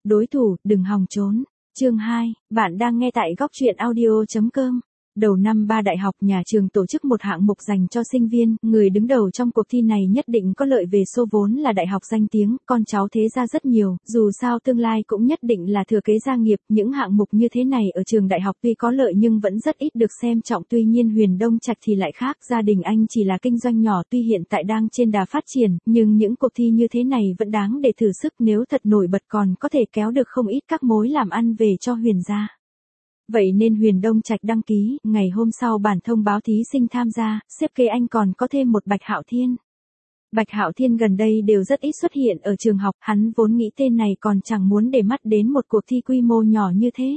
đối thủ, đừng hòng trốn. Chương 2, bạn đang nghe tại góc truyện audio.com. Đầu năm 3 đại học nhà trường tổ chức một hạng mục dành cho sinh viên, người đứng đầu trong cuộc thi này nhất định có lợi về số vốn là đại học danh tiếng, con cháu thế gia rất nhiều, dù sao tương lai cũng nhất định là thừa kế gia nghiệp, những hạng mục như thế này ở trường đại học tuy có lợi nhưng vẫn rất ít được xem trọng. Tuy nhiên Huyền Đông Trạch thì lại khác, gia đình anh chỉ là kinh doanh nhỏ tuy hiện tại đang trên đà phát triển, nhưng những cuộc thi như thế này vẫn đáng để thử sức, nếu thật nổi bật còn có thể kéo được không ít các mối làm ăn về cho Huyền gia. Vậy nên Huyền Đông Trạch đăng ký, ngày hôm sau bản thông báo thí sinh tham gia, xếp kế anh còn có thêm một Bạch Hạo Thiên. Bạch Hạo Thiên gần đây đều rất ít xuất hiện ở trường học, hắn vốn nghĩ tên này còn chẳng muốn để mắt đến một cuộc thi quy mô nhỏ như thế.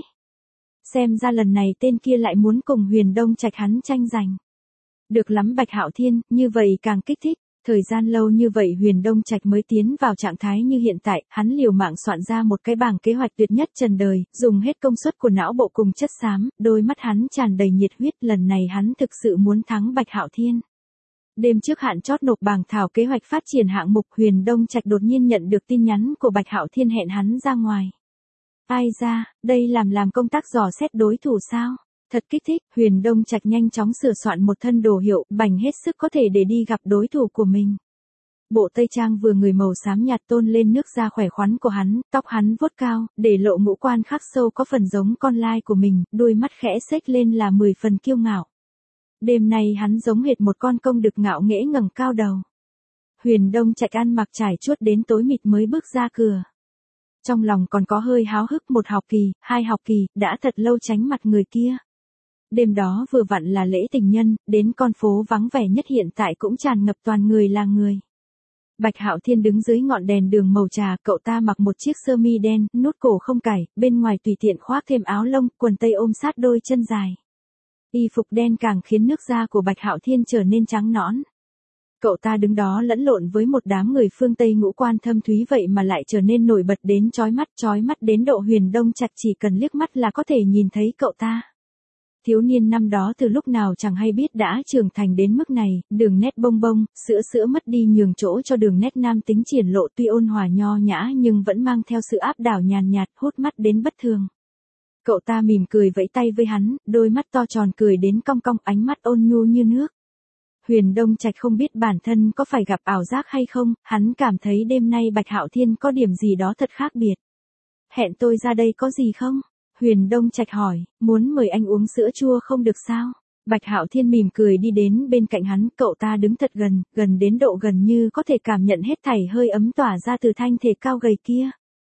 Xem ra lần này tên kia lại muốn cùng Huyền Đông Trạch hắn tranh giành. Được lắm Bạch Hạo Thiên, như vậy càng kích thích. Thời gian lâu như vậy Huyền Đông Trạch mới tiến vào trạng thái như hiện tại, hắn liều mạng soạn ra một cái bảng kế hoạch tuyệt nhất trần đời, dùng hết công suất của não bộ cùng chất xám, đôi mắt hắn tràn đầy nhiệt huyết, lần này hắn thực sự muốn thắng Bạch Hạo Thiên. Đêm trước hạn chót nộp bảng thảo kế hoạch phát triển hạng mục, Huyền Đông Trạch đột nhiên nhận được tin nhắn của Bạch Hạo Thiên hẹn hắn ra ngoài. Ai ra, đây làm công tác dò xét đối thủ sao? Thật kích thích, Huyền Đông Trạch nhanh chóng sửa soạn một thân đồ hiệu, bành hết sức có thể để đi gặp đối thủ của mình. Bộ tây trang vừa người màu xám nhạt tôn lên nước da khỏe khoắn của hắn, tóc hắn vuốt cao, để lộ ngũ quan khắc sâu có phần giống con lai của mình, đôi mắt khẽ xếch lên là 10 phần kiêu ngạo. Đêm nay hắn giống hệt một con công đực ngạo nghễ ngẩng cao đầu. Huyền Đông Trạch ăn mặc trải chuốt đến tối mịt mới bước ra cửa. Trong lòng còn có hơi háo hức, 1 học kỳ, 2 học kỳ, đã thật lâu tránh mặt người kia. Đêm đó vừa vặn là lễ tình nhân, đến con phố vắng vẻ nhất hiện tại cũng tràn ngập toàn người là người. Bạch Hạo Thiên đứng dưới ngọn đèn đường màu trà, cậu ta mặc một chiếc sơ mi đen, nút cổ không cài, bên ngoài tùy tiện khoác thêm áo lông, quần tây ôm sát đôi chân dài. Y phục đen càng khiến nước da của Bạch Hạo Thiên trở nên trắng nõn. Cậu ta đứng đó lẫn lộn với một đám người phương Tây ngũ quan thâm thúy vậy mà lại trở nên nổi bật đến chói mắt đến độ Huyền Đông Trạch chỉ cần liếc mắt là có thể nhìn thấy cậu ta. Thiếu niên năm đó từ lúc nào chẳng hay biết đã trưởng thành đến mức này, đường nét bông bông, sữa mất đi nhường chỗ cho đường nét nam tính triển lộ, tuy ôn hòa nho nhã nhưng vẫn mang theo sự áp đảo nhàn nhạt, hút mắt đến bất thường. Cậu ta mỉm cười vẫy tay với hắn, đôi mắt to tròn cười đến cong cong, ánh mắt ôn nhu như nước. Huyền Đông Trạch không biết bản thân có phải gặp ảo giác hay không, hắn cảm thấy đêm nay Bạch Hạo Thiên có điểm gì đó thật khác biệt. Hẹn tôi ra đây có gì không? Huyền Đông Trạch hỏi, muốn mời anh uống sữa chua không được sao? Bạch Hạo Thiên mỉm cười đi đến bên cạnh hắn, cậu ta đứng thật gần đến độ gần như có thể cảm nhận hết thảy hơi ấm tỏa ra từ thanh thể cao gầy kia.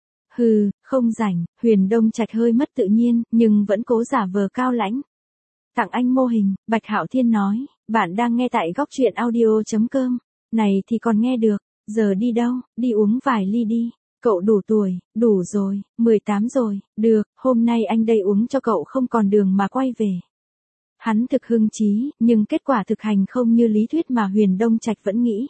Hừ, không rảnh, Huyền Đông Trạch hơi mất tự nhiên, nhưng vẫn cố giả vờ cao lãnh. Tặng anh mô hình, Bạch Hạo Thiên nói, bạn đang nghe tại góc truyện audio.com, này thì còn nghe được, giờ đi đâu, đi uống vài ly đi. Cậu đủ tuổi, đủ rồi, 18 rồi, được, hôm nay anh đây uống cho cậu không còn đường mà quay về. Hắn thực hưng chí, nhưng kết quả thực hành không như lý thuyết mà Huyền Đông Trạch vẫn nghĩ.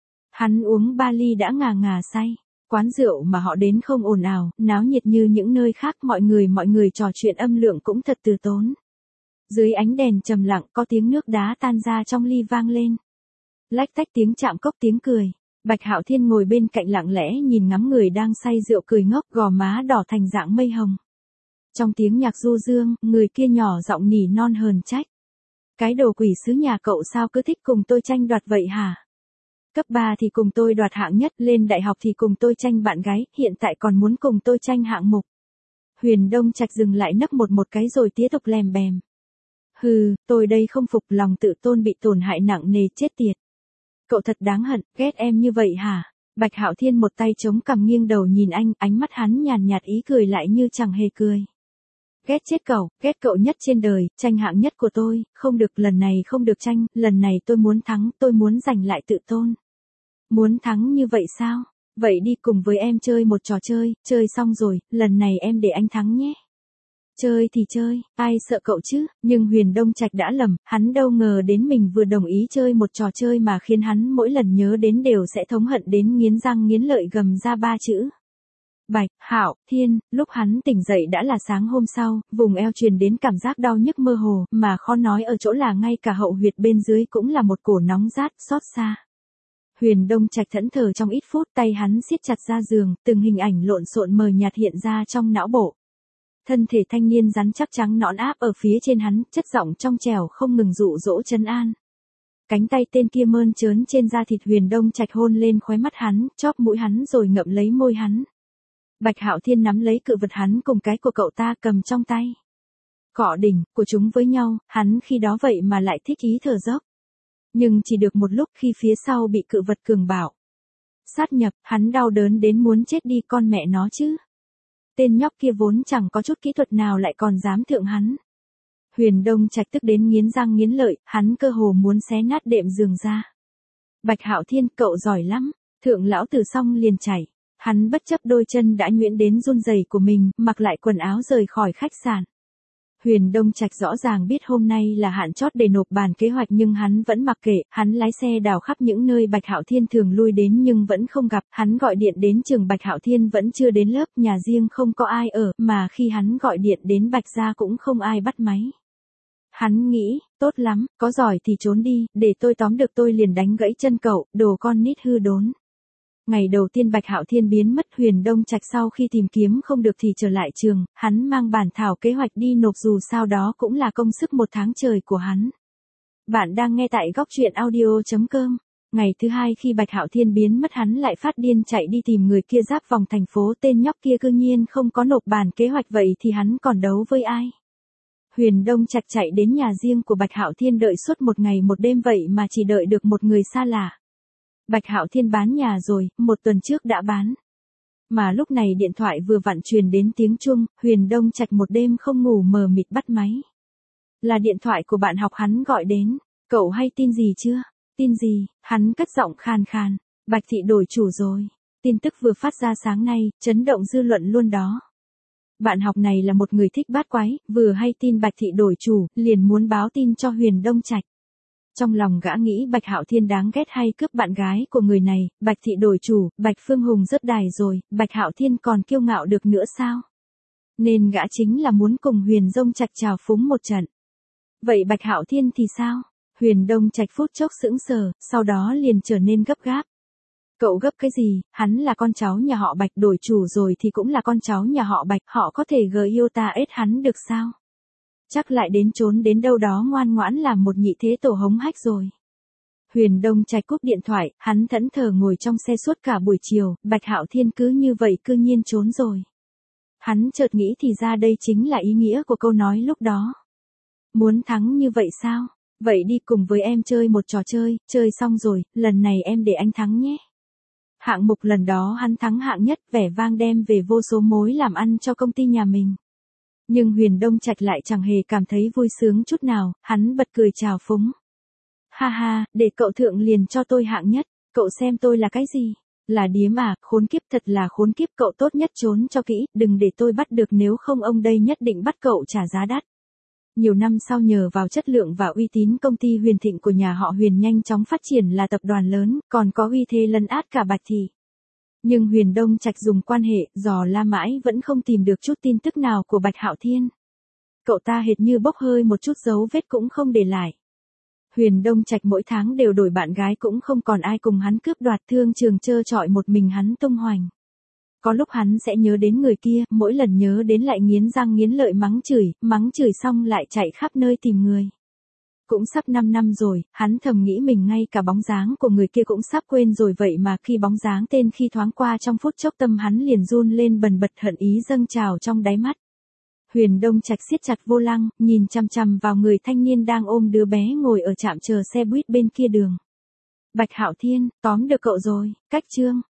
Hắn uống 3 ly đã ngà say. Quán rượu mà họ đến không ồn ào, náo nhiệt như những nơi khác, mọi người trò chuyện âm lượng cũng thật từ tốn. Dưới ánh đèn trầm lặng có tiếng nước đá tan ra trong ly vang lên. Lách tách tiếng chạm cốc tiếng cười. Bạch Hạo Thiên ngồi bên cạnh lặng lẽ nhìn ngắm người đang say rượu cười ngốc, gò má đỏ thành dạng mây hồng. Trong tiếng nhạc du dương, người kia nhỏ giọng nỉ non hờn trách. Cái đồ quỷ sứ nhà cậu sao cứ thích cùng tôi tranh đoạt vậy hả? Cấp 3 thì cùng tôi đoạt hạng nhất, lên đại học thì cùng tôi tranh bạn gái, hiện tại còn muốn cùng tôi tranh hạng mục. Huyền Đông Trạch dừng lại nấc một cái rồi tiếp tục lèm bèm. Hừ, tôi đây không phục, lòng tự tôn bị tổn hại nặng nề, chết tiệt. Cậu thật đáng hận, ghét em như vậy hả? Bạch Hạo Thiên một tay chống cằm nghiêng đầu nhìn anh, ánh mắt hắn nhàn nhạt ý cười lại như chẳng hề cười. Ghét chết cậu, ghét cậu nhất trên đời, tranh hạng nhất của tôi, không được, lần này không được tranh, lần này tôi muốn thắng, tôi muốn giành lại tự tôn. Muốn thắng như vậy sao? Vậy đi cùng với em chơi một trò chơi, chơi xong rồi, lần này em để anh thắng nhé. Chơi thì chơi, ai sợ cậu chứ, nhưng Huyền Đông Trạch đã lầm, hắn đâu ngờ đến mình vừa đồng ý chơi một trò chơi mà khiến hắn mỗi lần nhớ đến đều sẽ thống hận đến nghiến răng nghiến lợi, gầm ra 3 chữ. Bạch Hạo Thiên, lúc hắn tỉnh dậy đã là sáng hôm sau, vùng eo truyền đến cảm giác đau nhức mơ hồ, mà khó nói ở chỗ là ngay cả hậu huyệt bên dưới cũng là một cổ nóng rát, xót xa. Huyền Đông Trạch thẫn thờ trong ít phút, tay hắn siết chặt ra giường, từng hình ảnh lộn xộn mờ nhạt hiện ra trong não bộ. Thân thể thanh niên rắn chắc trắng nõn áp ở phía trên hắn, chất giọng trong trẻo không ngừng dụ dỗ trấn an. Cánh tay tên kia mơn trớn trên da thịt Huyền Đông Trạch hôn lên khóe mắt hắn, chóp mũi hắn rồi ngậm lấy môi hắn. Bạch Hạo Thiên nắm lấy cự vật hắn cùng cái của cậu ta cầm trong tay. Cọ đỉnh của chúng với nhau, hắn khi đó vậy mà lại thích ý thở dốc. Nhưng chỉ được một lúc khi phía sau bị cự vật cường bạo sát nhập, hắn đau đớn đến muốn chết đi con mẹ nó chứ. Tên nhóc kia vốn chẳng có chút kỹ thuật nào lại còn dám thượng hắn. Huyền Đông Trạch tức đến nghiến răng nghiến lợi, hắn cơ hồ muốn xé nát đệm giường ra. Bạch Hạo Thiên, cậu giỏi lắm, thượng lão tử xong liền chảy. Hắn bất chấp đôi chân đã nhuyễn đến run rẩy của mình, mặc lại quần áo rời khỏi khách sạn. Huyền Đông Trạch rõ ràng biết hôm nay là hạn chót để nộp bản kế hoạch nhưng hắn vẫn mặc kệ, hắn lái xe đào khắp những nơi Bạch Hạo Thiên thường lui đến nhưng vẫn không gặp, hắn gọi điện đến trường Bạch Hạo Thiên vẫn chưa đến lớp, nhà riêng không có ai ở, mà khi hắn gọi điện đến Bạch gia cũng không ai bắt máy. Hắn nghĩ, tốt lắm, có giỏi thì trốn đi, để tôi tóm được tôi liền đánh gãy chân cậu, đồ con nít hư đốn. Ngày đầu tiên Bạch Hạo Thiên biến mất, Huyền Đông Trạch sau khi tìm kiếm không được thì trở lại trường, hắn mang bản thảo kế hoạch đi nộp dù sao đó cũng là công sức một tháng trời của hắn. Bạn đang nghe tại góc truyện audio.com. Ngày thứ hai khi Bạch Hạo Thiên biến mất hắn lại phát điên chạy đi tìm người kia giáp vòng thành phố, tên nhóc kia cư nhiên không có nộp bản kế hoạch vậy thì hắn còn đấu với ai. Huyền Đông Trạch chạy đến nhà riêng của Bạch Hạo Thiên đợi suốt một ngày một đêm vậy mà chỉ đợi được một người xa lạ. Bạch Hạo Thiên bán nhà rồi, một tuần trước đã bán. Mà lúc này điện thoại vừa vặn truyền đến tiếng chuông, Huyền Đông Trạch một đêm không ngủ mờ mịt bắt máy. Là điện thoại của bạn học hắn gọi đến, cậu hay tin gì chưa? Tin gì? Hắn cất giọng khàn khàn, Bạch thị đổi chủ rồi. Tin tức vừa phát ra sáng nay, chấn động dư luận luôn đó. Bạn học này là một người thích bát quái, vừa hay tin Bạch thị đổi chủ, liền muốn báo tin cho Huyền Đông Trạch. Trong lòng gã nghĩ Bạch Hạo Thiên đáng ghét hay cướp bạn gái của người này, Bạch thị đổi chủ, Bạch Phương Hùng rớt đài rồi, Bạch Hạo Thiên còn kiêu ngạo được nữa sao? Nên gã chính là muốn cùng Huyền Đông Trạch trào phúng một trận. Vậy Bạch Hạo Thiên thì sao? Huyền Đông Trạch phút chốc sững sờ, sau đó liền trở nên gấp gáp. Cậu gấp cái gì, hắn là con cháu nhà họ Bạch, đổi chủ rồi thì cũng là con cháu nhà họ Bạch, họ có thể ết hắn được sao? Chắc lại đến trốn đến đâu đó ngoan ngoãn làm một nhị thế tổ hống hách rồi. Huyền Đông Trạch cúp điện thoại, hắn thẫn thờ ngồi trong xe suốt cả buổi chiều, Bạch Hạo Thiên cứ như vậy cư nhiên trốn rồi. Hắn chợt nghĩ thì ra đây chính là ý nghĩa của câu nói lúc đó. Muốn thắng như vậy sao? Vậy đi cùng với em chơi một trò chơi, chơi xong rồi, lần này em để anh thắng nhé. Hạng mục lần đó hắn thắng hạng nhất, vẻ vang đem về vô số mối làm ăn cho công ty nhà mình. Nhưng Huyền Đông Trạch lại chẳng hề cảm thấy vui sướng chút nào, hắn bật cười chào phúng. Ha ha, để cậu thượng liền cho tôi hạng nhất, cậu xem tôi là cái gì? Là điếm à, khốn kiếp, thật là khốn kiếp, cậu tốt nhất trốn cho kỹ, đừng để tôi bắt được, nếu không ông đây nhất định bắt cậu trả giá đắt. Nhiều năm sau nhờ vào chất lượng và uy tín công ty Huyền Thịnh của nhà họ Huyền nhanh chóng phát triển là tập đoàn lớn, còn có uy thế lấn át cả Bạch thị. Nhưng Huyền Đông Trạch dùng quan hệ, dò la mãi vẫn không tìm được chút tin tức nào của Bạch Hạo Thiên. Cậu ta hệt như bốc hơi một chút dấu vết cũng không để lại. Huyền Đông Trạch mỗi tháng đều đổi bạn gái, cũng không còn ai cùng hắn cướp đoạt, thương trường trơ trọi một mình hắn tung hoành. Có lúc hắn sẽ nhớ đến người kia, mỗi lần nhớ đến lại nghiến răng nghiến lợi mắng chửi xong lại chạy khắp nơi tìm người. Cũng sắp 5 năm rồi, hắn thầm nghĩ mình ngay cả bóng dáng của người kia cũng sắp quên rồi, vậy mà khi bóng dáng tên khi thoáng qua trong phút chốc tâm hắn liền run lên bần bật, hận ý dâng trào trong đáy mắt. Huyền Đông Trạch siết chặt vô lăng, nhìn chằm chằm vào người thanh niên đang ôm đứa bé ngồi ở trạm chờ xe buýt bên kia đường. Bạch Hạo Thiên, tóm được cậu rồi, cách chương.